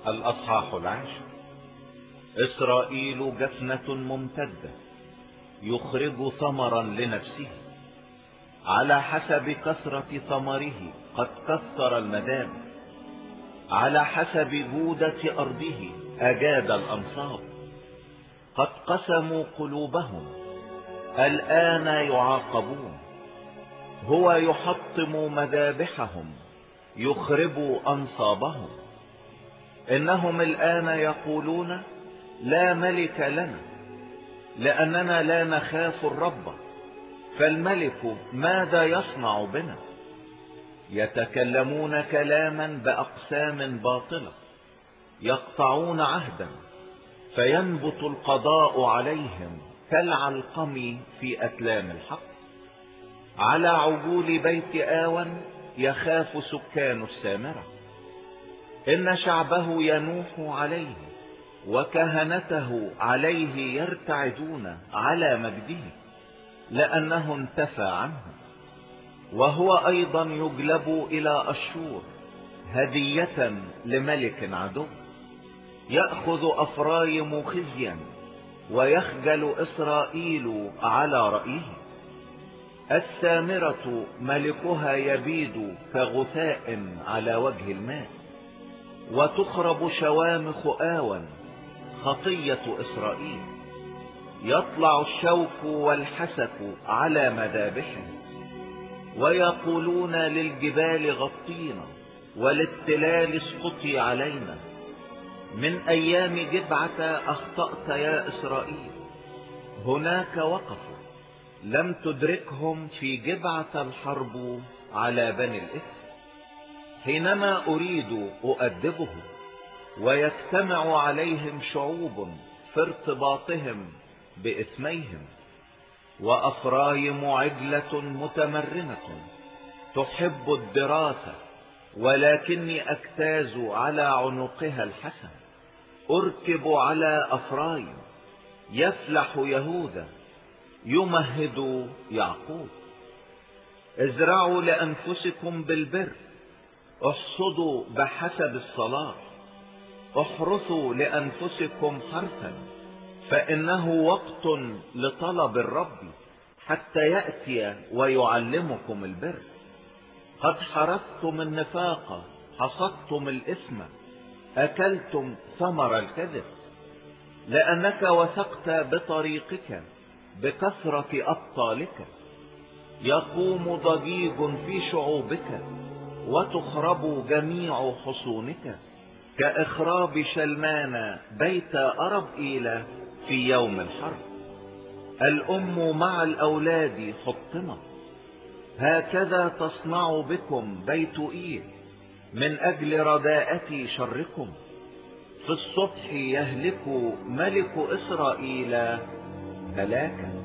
الأصحاح 10. إسرائيل جفنة ممتدة يخرج ثمرا لنفسه، على حسب كثرة ثمره قد كثر المدابر، على حسب جودة أرضه أجاد الأنصاب. قد قسموا قلوبهم، الآن يعاقبون. هو يحطم مذابحهم، يخرب أنصابهم. إنهم الآن يقولون: لا ملك لنا، لأننا لا نخاف الرب، فالملك ماذا يصنع بنا؟ يتكلمون كلاما بأقسام باطلة، يقطعون عهدا، فينبت القضاء عليهم كالعلقم في أتلام الحق. على عجول بيت آون يخاف سكان السامرة. إن شعبه ينوح عليه، وكهنته عليه يرتعدون على مجده، لأنه انتفى عنه. وهو أيضا يجلب إلى أشور هدية لملك عدو. يأخذ أفرايم خزيا، ويخجل إسرائيل على رأيه. السامرة ملكها يبيد كغثاء على وجه الماء، وتخرب شوامخ آون خطية إسرائيل. يطلع الشوك والحسك على مذابحهم، ويقولون للجبال غطينا، وللتلال اسقطي علينا. من أيام جبعة أخطأت يا إسرائيل، هناك وقفوا، لم تدركهم في جبعة الحرب على بني الإثم. حينما أريد أؤدبهم، ويجتمع عليهم شعوب في ارتباطهم بإثميهم. وأفرايم عجلة متمرنة تحب الدراسة، ولكني أجتاز على عنقها الحسن. أركب على أفرايم، يفلح يهوذا، يمهد يعقوب. ازرعوا لأنفسكم بالبر، احصدوا بحسب الصلاح. احرثوا لأنفسكم حرثا، فإنه وقت لطلب الرب، حتى يأتي ويعلمكم البر. قد حرثتم النفاق، حصدتم الإثم، أكلتم ثمر الكذب. لأنك وثقت بطريقك بكثرة أبطالك. يقوم ضجيج في شعوبك، وتخرب جميع حصونك، كإخراب شلمان بيت أربئيل في يوم الحرب. الأم مع الأولاد حطمت، هكذا تصنع بكم بيت إيل من أجل رداءة شركم. في الصبح يهلك ملك إسرائيل هلاكا.